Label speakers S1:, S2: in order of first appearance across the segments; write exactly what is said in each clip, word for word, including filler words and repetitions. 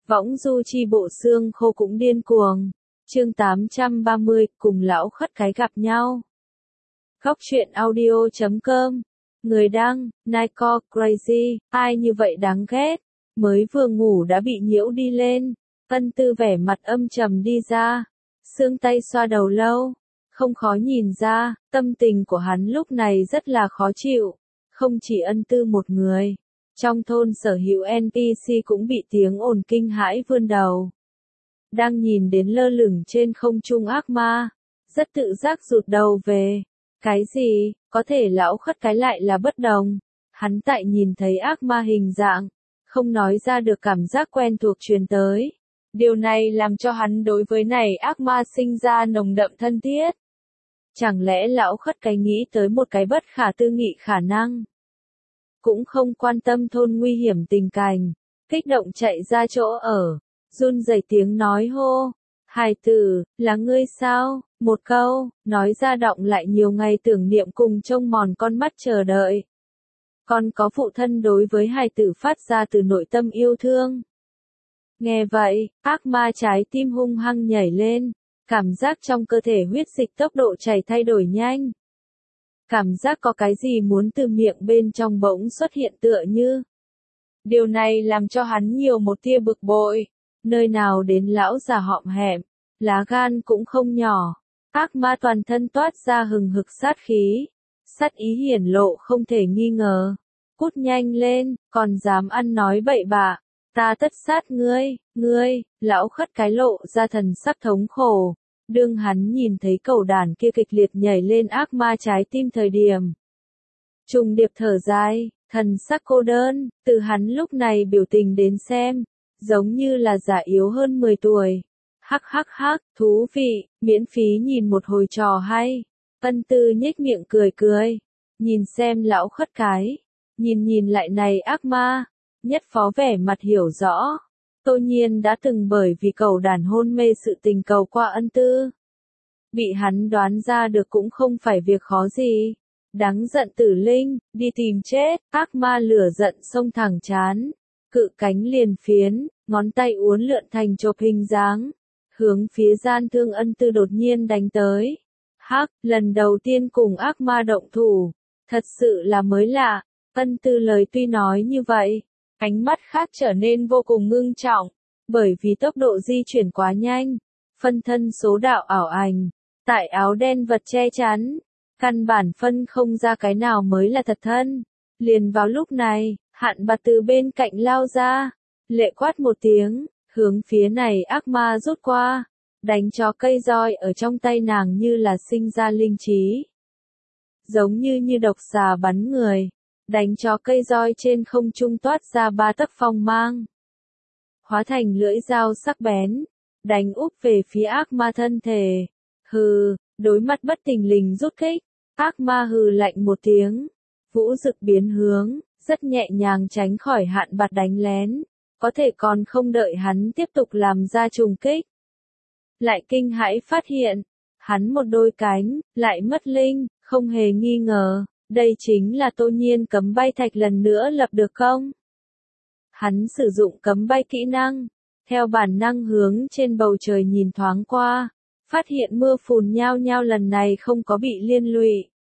S1: Võng du chi bộ xương khô cũng điên cuồng. Chương tám trăm ba mươi, cùng lão khất cái gặp nhau. Góc truyện audio chấm com. Người đăng, Nico Crazy, ai như vậy đáng ghét. Mới vừa ngủ đã bị nhiễu đi lên. Ân Tư vẻ mặt âm trầm đi ra. Xương tay xoa đầu lâu. Không khó nhìn ra, tâm tình của hắn lúc này rất là khó chịu. Không chỉ Ân Tư một người. Trong thôn sở hữu en pê xê cũng bị tiếng ồn kinh hãi vươn đầu. Đang nhìn đến lơ lửng trên không trung ác ma. Rất tự giác rụt đầu về. Cái gì, có thể lão khất cái lại là bất đồng. Hắn tại nhìn thấy ác ma hình dạng. Không nói ra được cảm giác quen thuộc truyền tới. Điều này làm cho hắn đối với này ác ma sinh ra nồng đậm thân thiết. Chẳng lẽ lão khất cái nghĩ tới một cái bất khả tư nghị khả năng. Cũng không quan tâm thôn nguy hiểm tình cảnh. Kích động chạy ra chỗ ở. Run rẩy tiếng nói hô. Hài tử, là ngươi sao? Một câu, nói ra động lại nhiều ngày tưởng niệm cùng trông mòn con mắt chờ đợi. Còn có phụ thân đối với hài tử phát ra từ nội tâm yêu thương. Nghe vậy, ác ma trái tim hung hăng nhảy lên. Cảm giác trong cơ thể huyết dịch tốc độ chảy thay đổi nhanh. Cảm giác có cái gì muốn từ miệng bên trong bỗng xuất hiện tựa như. Điều này làm cho hắn nhiều một tia bực bội. Nơi nào đến lão già hõm hẹm, lá gan cũng không nhỏ. Ác ma toàn thân toát ra hừng hực sát khí. Sát ý hiển lộ không thể nghi ngờ. Cút nhanh lên, còn dám ăn nói bậy bạ. Ta tất sát ngươi, ngươi, lão khất cái lộ ra thần sắc thống khổ. Đương hắn nhìn thấy cầu đàn kia kịch liệt nhảy lên ác ma trái tim thời điểm. Trùng điệp thở dài, thần sắc cô đơn, từ hắn lúc này biểu tình đến xem. Giống như là già yếu hơn mười tuổi. Hắc hắc hắc, thú vị, miễn phí nhìn một hồi trò hay. Ân Tư nhếch miệng cười cười. Nhìn xem lão khất cái. Nhìn nhìn lại này ác ma. Nhất phó vẻ mặt hiểu rõ. Tô nhiên đã từng bởi vì cầu đàn hôn mê sự tình cầu qua Ân Tư. Bị hắn đoán ra được cũng không phải việc khó gì. Đáng giận tử linh, đi tìm chết, ác ma lửa giận xông thẳng chán. Cự cánh liền phiến, ngón tay uốn lượn thành chộp hình dáng. Hướng phía gian thương Ân Tư đột nhiên đánh tới. Hắc, lần đầu tiên cùng ác ma động thủ. Thật sự là mới lạ. Ân Tư lời tuy nói như vậy. Ánh mắt khác trở nên vô cùng ngưng trọng. Bởi vì tốc độ di chuyển quá nhanh. Phân thân số đạo ảo ảnh. Tại áo đen vật che chắn. Căn bản phân không ra cái nào mới là thật thân. Liền vào lúc này. Hạn bạt từ bên cạnh lao ra. Lệ quát một tiếng. Hướng phía này ác ma rút qua. Đánh cho cây roi ở trong tay nàng như là sinh ra linh trí. Giống như như độc xà bắn người. Đánh cho cây roi trên không trung toát ra ba tấc phong mang. Hóa thành lưỡi dao sắc bén. Đánh úp về phía ác ma thân thể. Hừ, đối mặt bất thình lình rút kích. Ác ma hừ lạnh một tiếng. Vũ rực biến hướng. Rất nhẹ nhàng tránh khỏi hạn bạt đánh lén. Có thể còn không đợi hắn tiếp tục làm ra trùng kích. Lại kinh hãi phát hiện. Hắn một đôi cánh, lại mất linh, không hề nghi ngờ. Đây chính là Tô nhiên cấm bay thạch lần nữa lập được không? Hắn sử dụng cấm bay kỹ năng. Theo bản năng hướng trên bầu trời nhìn thoáng qua. Phát hiện mưa phùn nhao nhao lần này không có bị liên lụy.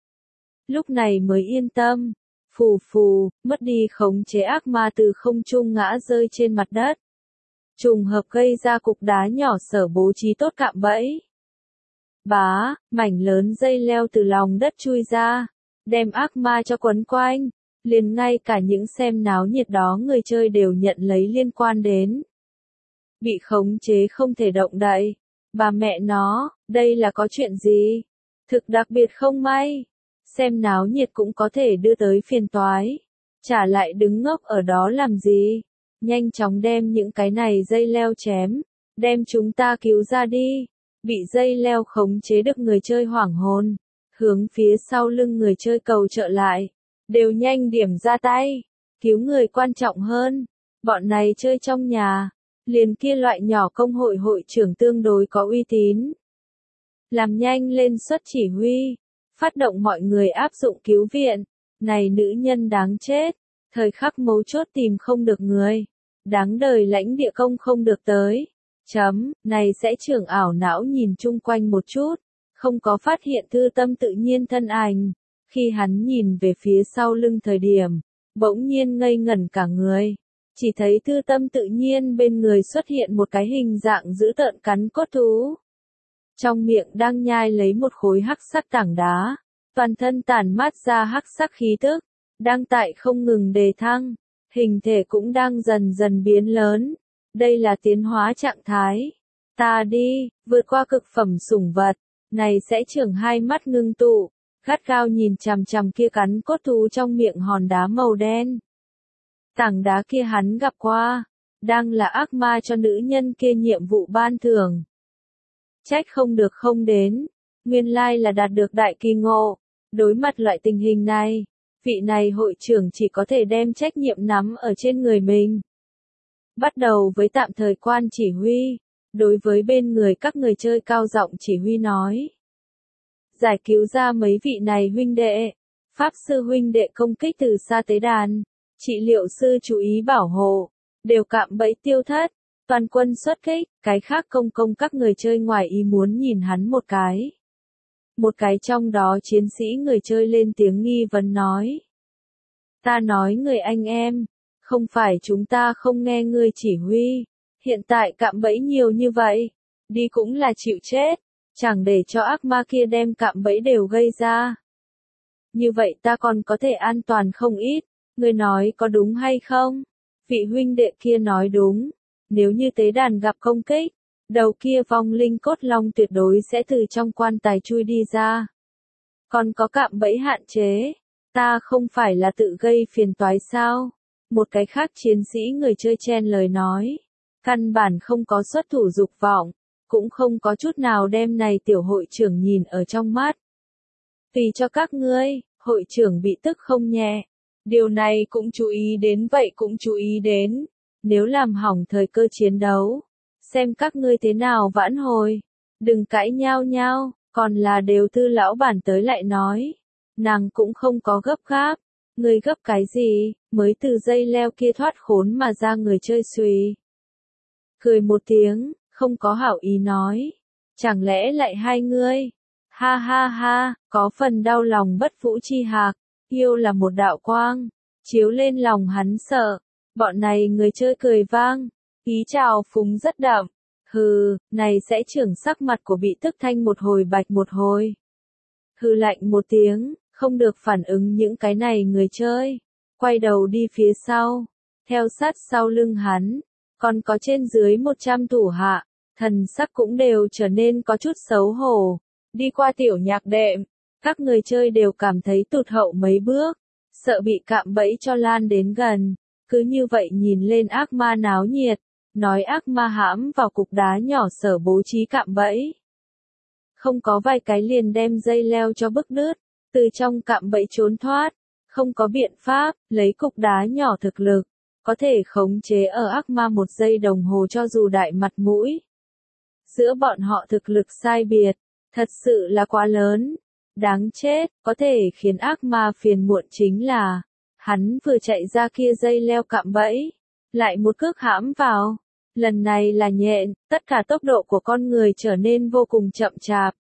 S1: Lúc này mới yên tâm. Phù phù, mất đi khống chế ác ma từ không trung ngã rơi trên mặt đất. Trùng hợp gây ra cục đá nhỏ sở bố trí tốt cạm bẫy. Bá, mảnh lớn dây leo từ lòng đất chui ra. Đem ác ma cho quấn quanh. Liền ngay cả những xem náo nhiệt đó người chơi đều nhận lấy liên quan đến. Bị khống chế không thể động đậy. Bà mẹ nó, đây là có chuyện gì? Thực đặc biệt không may. Xem náo nhiệt cũng có thể đưa tới phiền toái. Trả lại đứng ngốc ở đó làm gì? Nhanh chóng đem những cái này dây leo chém. Đem chúng ta cứu ra đi. Bị dây leo khống chế được người chơi hoảng hồn. Hướng phía sau lưng người chơi cầu trợ lại. Đều nhanh điểm ra tay. Cứu người quan trọng hơn. Bọn này chơi trong nhà. Liền kia loại nhỏ công hội hội trưởng tương đối có uy tín. Làm nhanh lên xuất chỉ huy. Phát động mọi người áp dụng cứu viện. Này nữ nhân đáng chết. Thời khắc mấu chốt tìm không được người. Đáng đời lãnh địa công không được tới. Chấm, này sẽ trưởng ảo não nhìn chung quanh một chút, không có phát hiện Thư Tâm tự nhiên thân ảnh. Khi hắn nhìn về phía sau lưng thời điểm, bỗng nhiên ngây ngẩn cả người. Chỉ thấy Thư Tâm tự nhiên bên người xuất hiện một cái hình dạng dữ tợn cắn cốt thú. Trong miệng đang nhai lấy một khối hắc sắc tảng đá, toàn thân tản mát ra hắc sắc khí tức, đang tại không ngừng đề thăng, hình thể cũng đang dần dần biến lớn. Đây là tiến hóa trạng thái. Ta đi, vượt qua cực phẩm sủng vật, này sẽ trưởng hai mắt ngưng tụ, gắt gao nhìn chằm chằm kia cắn cốt thú trong miệng hòn đá màu đen. Tảng đá kia hắn gặp qua, đang là ác ma cho nữ nhân kia nhiệm vụ ban thưởng. Trách không được không đến, nguyên lai là đạt được đại kỳ ngộ. Đối mặt loại tình hình này, vị này hội trưởng chỉ có thể đem trách nhiệm nắm ở trên người mình. Bắt đầu với tạm thời quan chỉ huy, đối với bên người các người chơi cao giọng chỉ huy nói. Giải cứu ra mấy vị này huynh đệ, pháp sư huynh đệ công kích từ xa tế đàn, trị liệu sư chú ý bảo hộ, đều cạm bẫy tiêu thất, toàn quân xuất kích, cái khác công công các người chơi ngoài ý muốn nhìn hắn một cái. Một cái trong đó chiến sĩ người chơi lên tiếng nghi vấn nói. Ta nói người anh em, không phải chúng ta không nghe ngươi chỉ huy, hiện tại cạm bẫy nhiều như vậy, đi cũng là chịu chết, chẳng để cho ác ma kia đem cạm bẫy đều gây ra. Như vậy ta còn có thể an toàn không ít, ngươi nói có đúng hay không? Vị huynh đệ kia nói đúng, nếu như tế đàn gặp công kích, đầu kia vong linh cốt long tuyệt đối sẽ từ trong quan tài chui đi ra. Còn có cạm bẫy hạn chế, ta không phải là tự gây phiền toái sao? Một cái khác chiến sĩ người chơi chen lời nói, căn bản không có xuất thủ dục vọng, cũng không có chút nào đem này tiểu hội trưởng nhìn ở trong mắt. Tùy cho các ngươi, hội trưởng bị tức không nhẹ. Điều này cũng chú ý đến vậy cũng chú ý đến, nếu làm hỏng thời cơ chiến đấu, xem các ngươi thế nào vãn hồi, đừng cãi nhau nhau, còn là đều Thư lão bản tới lại nói, nàng cũng không có gấp gáp, ngươi gấp cái gì, mới từ dây leo kia thoát khốn mà ra người chơi suy. Cười một tiếng, không có hảo ý nói, chẳng lẽ lại hai ngươi, ha ha ha, có phần đau lòng bất vũ chi hạc, yêu là một đạo quang, chiếu lên lòng hắn sợ, bọn này người chơi cười vang. Ý chào phúng rất đậm, hừ, này sẽ trưởng sắc mặt của bị tức thanh một hồi bạch một hồi. Hừ lạnh một tiếng, không được phản ứng những cái này người chơi, quay đầu đi phía sau, theo sát sau lưng hắn, còn có trên dưới một trăm thủ hạ, thần sắc cũng đều trở nên có chút xấu hổ, đi qua tiểu nhạc đệm, các người chơi đều cảm thấy tụt hậu mấy bước, sợ bị cạm bẫy cho lan đến gần, cứ như vậy nhìn lên ác ma náo nhiệt. Nói ác ma hãm vào cục đá nhỏ sở bố trí cạm bẫy. Không có vài cái liền đem dây leo cho bức đứt, từ trong cạm bẫy trốn thoát, không có biện pháp, lấy cục đá nhỏ thực lực, có thể khống chế ở ác ma một giây đồng hồ cho dù đại mặt mũi. Giữa bọn họ thực lực sai biệt, thật sự là quá lớn, đáng chết, có thể khiến ác ma phiền muộn chính là, hắn vừa chạy ra kia dây leo cạm bẫy. Lại một cước hãm vào, lần này là nhện, tất cả tốc độ của con người trở nên vô cùng chậm chạp.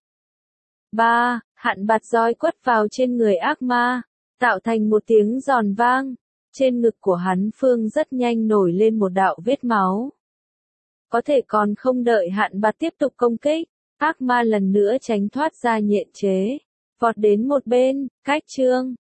S1: ba. Hạn bạt roi quất vào trên người ác ma, tạo thành một tiếng giòn vang, trên ngực của hắn phương rất nhanh nổi lên một đạo vết máu. Có thể còn không đợi hạn bạt tiếp tục công kích, ác ma lần nữa tránh thoát ra nhện chế, vọt đến một bên, cách chương,